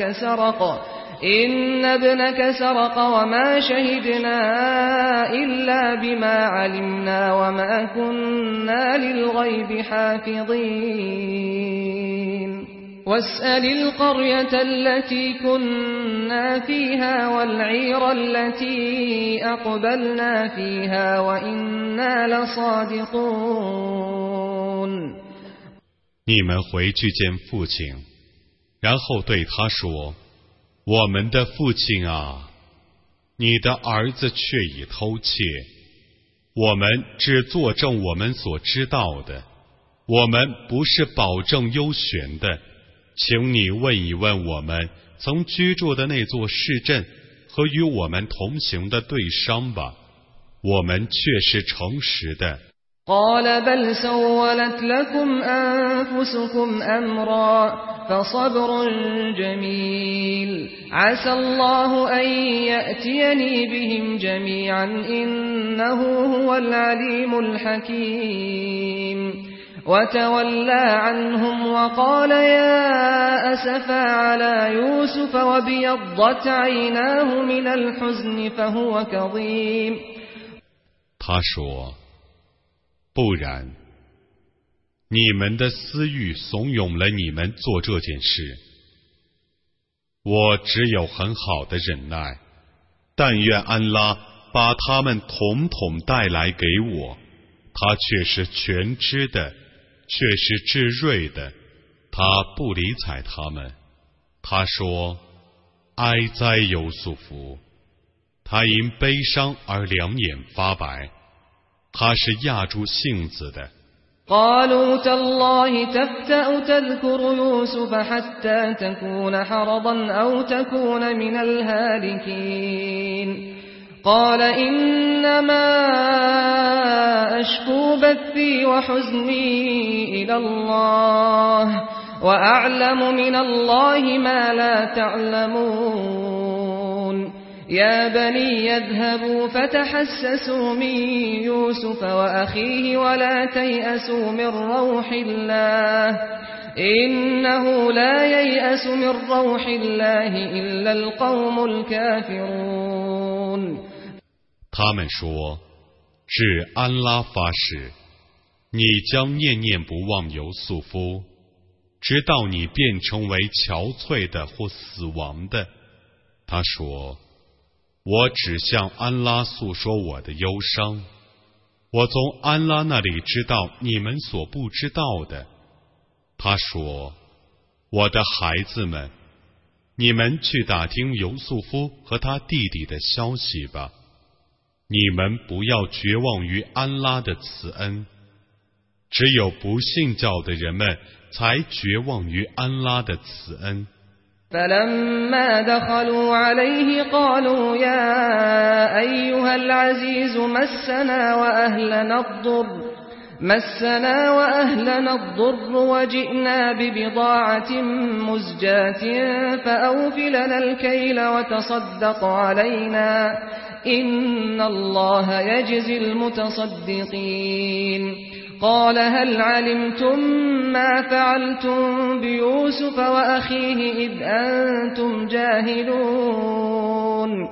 ابنك سرق وما شهدنا إلا بما علمنا وما كنا للغيب حافظين واسأل القرية التي كنا فيها والعير التي أقبلنا فيها وإنا لصادقون。 你们回去见父亲，然后对他说：我们的父亲啊，你的儿子却已偷窃，我们只作证我们所知道的，我们不是保证优选的。请你问一问我们曾居住的那座市镇和与我们同行的对商吧，我们却是诚实的。 قال بل سولت لكم أنفسكم أمرا فصبر جميل عسى الله أن يأتيني بهم جميعا إنه هو العليم الحكيم وتولى عنهم وقال يا أسفا على يوسف وابيضت عيناه من الحزن فهو كظيم。 他说不然，你们的私欲怂恿了你们做这件事。我只有很好的忍耐，但愿安拉把他们统统带来给我。他却是全知的，却是至睿的，他不理睬他们。他说：哀哉尤素夫！他因悲伤而两眼发白。他是压住性子的。 قالوا تالله تفتأ تذكر يوسف حتى تكون حرضا أو تكون من الهالكين قال إنما أشكو بثي وحزني إلى الله وأعلم من الله ما لا تعلمون يا بني يذهبوا فتحسسوا من يوسف وأخيه ولا تيأسوا من روح الله إنه لا ييأس من روح الله إلا القوم الكافرون。 他们说：至安拉发誓，你将念念不忘尤素夫，直到你变成为憔悴的或死亡的。他说：我只向安拉诉说我的忧伤，我从安拉那里知道你们所不知道的。他说：我的孩子们，你们去打听尤素夫和他弟弟的消息吧，你们不要绝望于安拉的慈恩，只有不信教的人们才绝望于安拉的慈恩。 فلما دخلوا عليه قالوا يا أيها العزيز مسنا وأهلنا الضر وجئنا ببضاعة مزجاة فأوف لنا الكيل وتصدق علينا إن الله يجزي المتصدقين قال هل علمتم ما فعلتم بيوسف وأخيه إذ أنتم جاهلون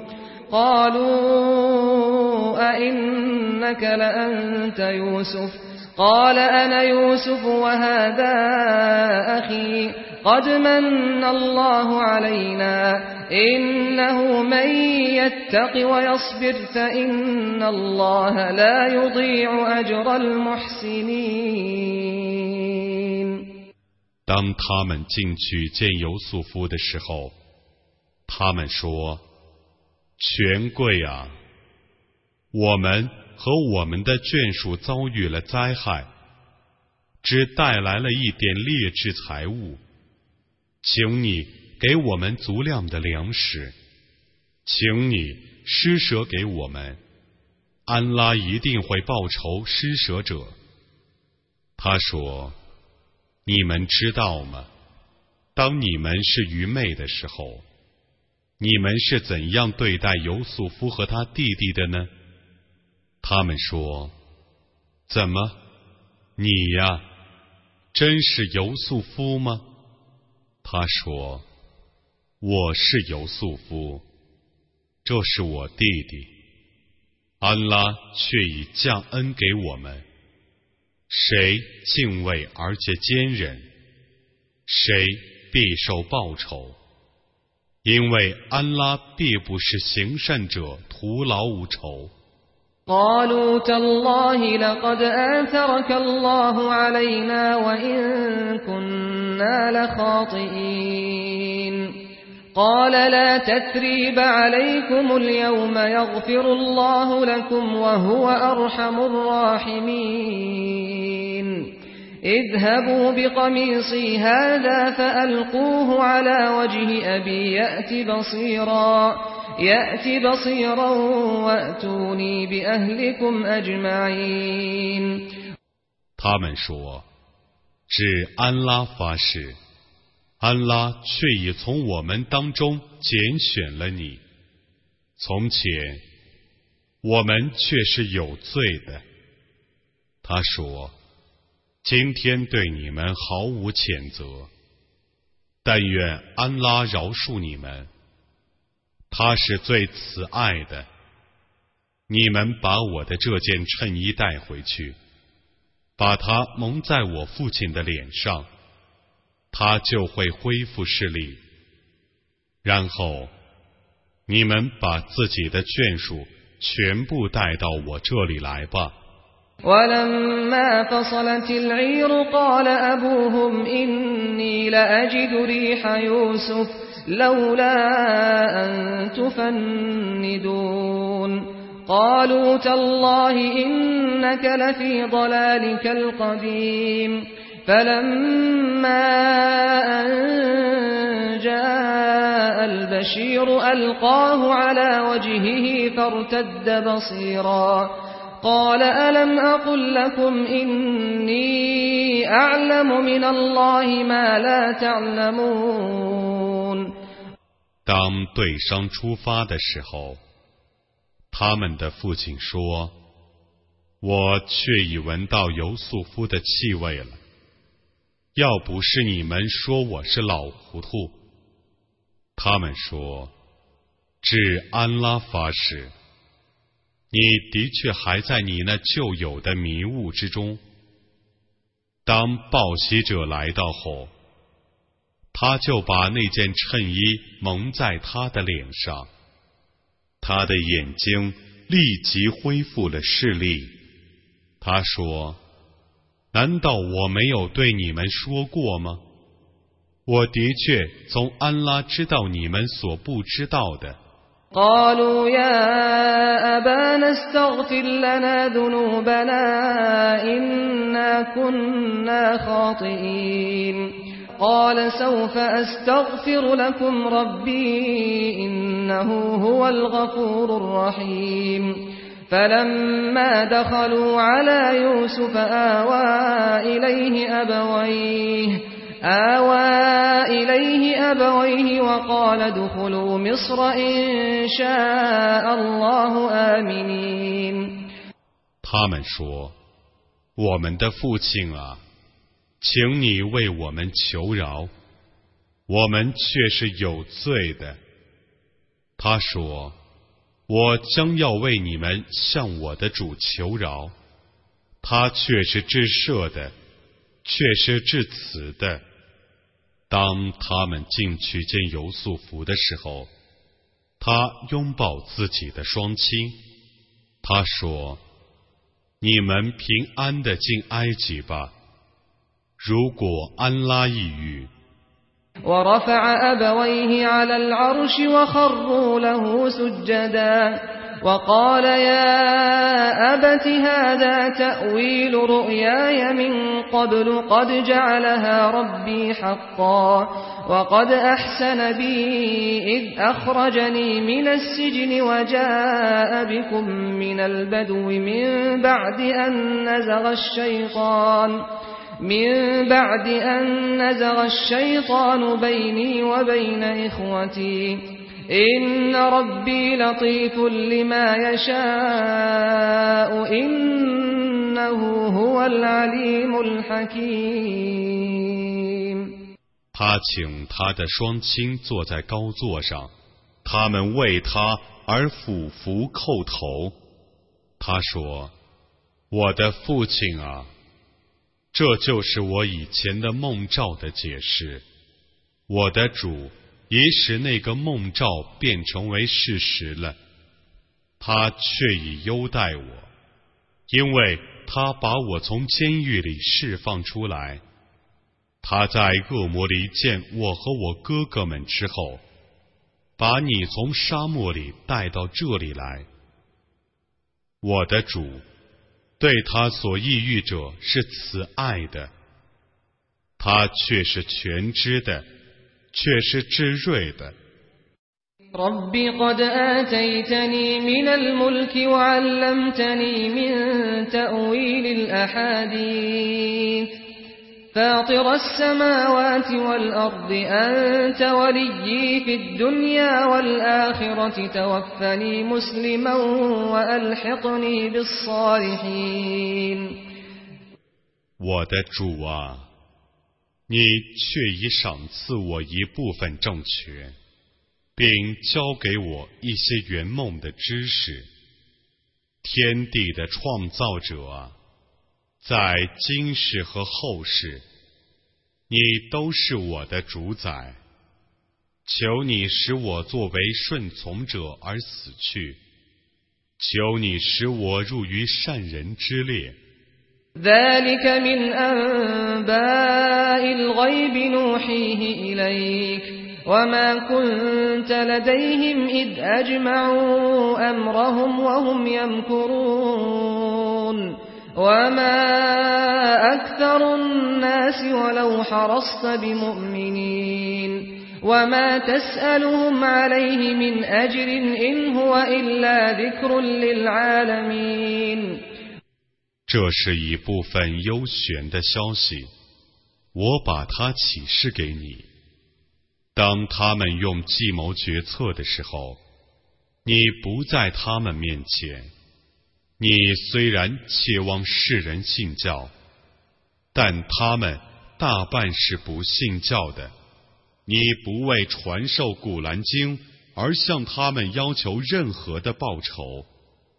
قالوا أئنك لأنت يوسف قال أنا يوسف وهذا أخي قد من الله علينا إنه من يتق ويصبر فإن الله لا يضيع أجر المحسنين。 当他们进去见尤素夫的时候，他们说：权贵啊，我们和我们的眷属遭遇了灾害，只带来了一点劣质财物，请你给我们足量的粮食，请你施舍给我们，安拉一定会报酬施舍者。他说：你们知道吗？当你们是愚昧的时候，你们是怎样对待尤素夫和他弟弟的呢？他们说：怎么，你呀，真是尤素夫吗？他说：我是尤素夫，这是我弟弟，安拉却已降恩给我们。谁敬畏而且坚忍，谁必受报酬，因为安拉必不是行善者徒劳无酬。 قالوا تالله لقد آثرك الله علينا وإن كنا لخاطئين قال لا تثريب عليكم اليوم يغفر الله لكم وهو أرحم الراحمين اذهبوا بقميصي هذا فألقوه على وجه أبي يأت بصيرا وأتوني بأهلكم أجمعين 他们说，指安拉发誓，安拉却已从我们当中拣选了你。从前，我们却是有罪的。他说，今天对你们毫无谴责，但愿安拉饶恕你们，他是最慈爱的。你们把我的这件衬衣带回去，把它蒙在我父亲的脸上，他就会恢复视力。然后你们把自己的眷属全部带到我这里来吧。 ولما فصلت العير قال أبوهم إني لأجد ريح يوسف لولا أن تفندون قالوا تالله إنك لفي ضلالك القديم فلما أن جاء البشير ألقاه على وجهه فارتد بصيرا قال ألم أقل لكم إني أعلم من الله ما لا تعلمون 当队商出发的时候，他们的父亲说，我却已闻到尤素夫的气味了，要不是你们说我是老糊涂。他们说，至安拉发誓，你的确还在你那旧有的迷雾之中。当报喜者来到后，他就把那件衬衣蒙在他的脸上，他的眼睛立即恢复了视力。他说，难道我没有对你们说过吗？我的确从安拉知道你们所不知道的。 قالوا يا أبانا استغفر لنا ذنوبنا إنا كنا خاطئين قال سوف أستغفر لكم ربي إنه هو الغفور الرحيم فلما دخلوا على يوسف آوى إليه أبويه وقال ادخلوا مصر إن شاء الله آمنين 他们说，我们的父亲啊，请你为我们求饶，我们却是有罪的。他说，我将要为你们向我的主求饶，他却是至赦的，却是至慈的。当他们进去见尤素弗的时候，他拥抱自己的双亲，他说，你们平安地进埃及吧，如果安拉抑郁。 ورفع أبويه على العرش وخروا له سجدا وقال يا أبت هذا تأويل رؤياي من قبل قد جعلها ربي حقا وقد أحسن بي إذ أخرجني من السجن وجاء بكم من البدو من بعد أن نزغ الشيطان بيني وبين إخوتي إن ربي لطيف لما يشاء إنه هو العليم الحكيم 他请他的双亲坐在高座上，他们为他而俯伏叩头。他说，我的父亲啊，这就是我以前的梦兆的解释。 我的主已使那个梦兆变成为事实了，他却已优待我，因为他把我从监狱里释放出来。他在恶魔里见我和我哥哥们之后，把你从沙漠里带到这里来。我的主对他所抑郁者是慈爱的，他却是全知的，却是智慧的。 رب قد آتيتني من الملك وعلمتني من تأويل الأحاديث فاطر السماوات والأرض أنت وليي في الدنيا والآخرة توفني مسلما وألحقني بالصالحين 我的主啊，你却已赏赐我一部分政权，并教给我一些圆梦的知识。天地的创造者啊，在今世和后世，你都是我的主宰。求你使我作为顺从者而死去，求你使我入于善人之列。 ذلك من أنباء الغيب نوحيه إليك وما كنت لديهم إذ أجمعوا أمرهم وهم يمكرون وما أكثر الناس ولو حرصت بمؤمنين وما تسألهم عليه من أجر إن هو إلا ذكر للعالمين 这是一部分幽玄的消息，我把它启示给你。当他们用计谋决策的时候，你不在他们面前。你虽然切望世人信教，但他们大半是不信教的。你不为传授古兰经而向他们要求任何的报酬。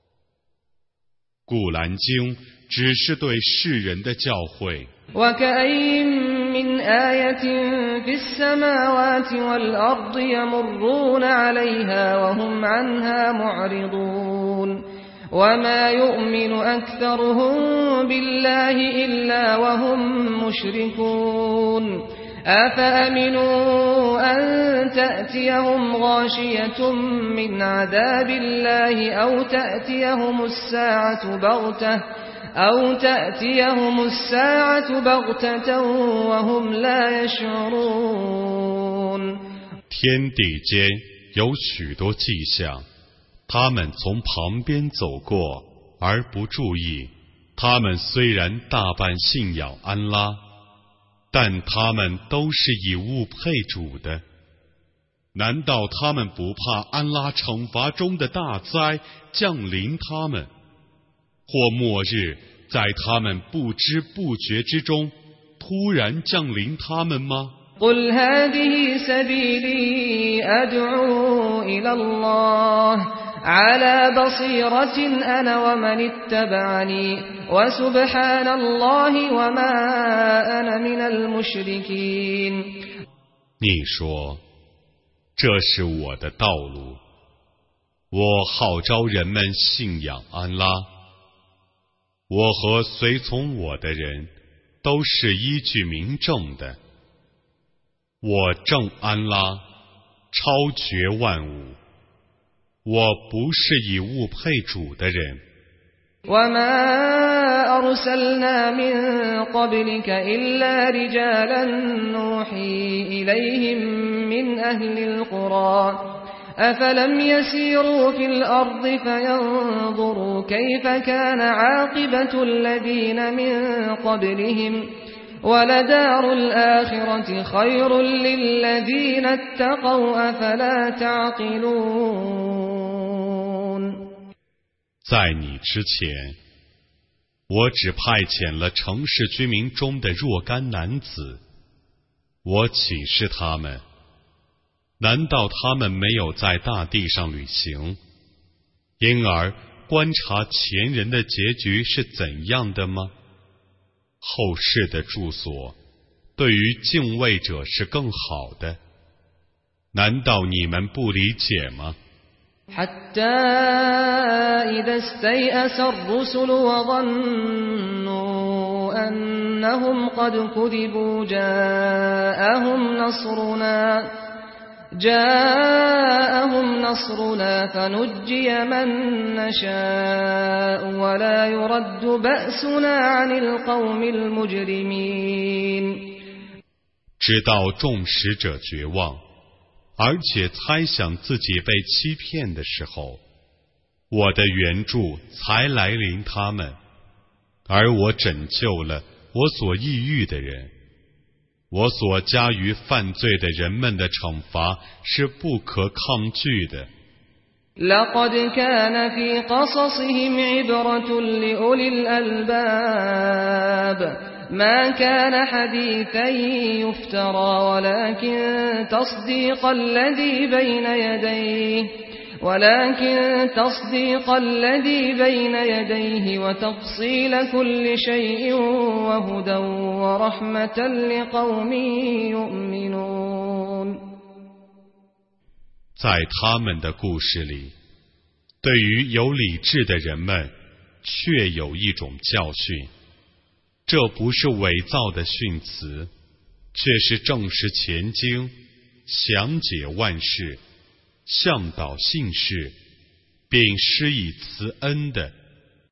古兰经只是对世人的教诲。 وكأين من آية في السماوات والأرض يمرون عليها وهم عنها معرضون وما يؤمن أكثرهم بالله إلا وهم مشركون أفأمنوا أن تأتيهم غاشية من عذاب الله أو تأتيهم الساعة بغتة وهم لا يشعرون 天地间有许多迹象，他们从旁边走过而不注意。他们虽然大半信仰安拉，但他们都是以物配主的。难道他们不怕安拉惩罚中的大灾降临他们，或末日在他们不知不觉之中突然降临他们吗？ قل هذه سبيلي أدعو إلى الله على بصيرة أنا ومن اتبعني وسبحان الله وما أنا من المشركين 你说，这是我的道路，我号召人们信仰安拉，我和随从我的人都是依据明证的。我正安拉，超绝万物，我不是以物配主的人。 وما أرسلنا من قبلك إلا رجالا نوحي إليهم من أهل القرى أفلم يسيروا في الأرض فينظروا كيف كان عاقبة الذين من قبلهم ولدار الآخرة خير للذين اتقوا أفلا تعقلون 在你之前，我只派遣了城市居民中的若干男子，我启示他们，难道他们没有在大地上旅行，因而观察前人的结局是怎样的吗？后世的住所对于敬畏者是更好的。难道你们不理解吗？ حتى إذا استيأس الرسل وظنوا أنهم قد كذبوا جاءهم نصرنا فنجي من نشاء ولا يرد بأسنا عن القوم المجرمين 直到众使者绝望，而且猜想自己被欺骗的时候，我的援助才来临他们，而我拯救了我所抑郁的人。我所加于犯罪的人们的惩罚是不可抗拒的。 لقد كان في قصصهم عبرة لأولي الألباب ما كان حديثا يفترى ولكن تصديق الذي بين يديه وتفصيل كل شيء وهدى ورحمة لقوم يؤمنون 在他们的故事里，对于有理智的人们，确有一种教训。这不是伪造的训词，却是证实前经，详解万事，向导信士，并施以慈恩的。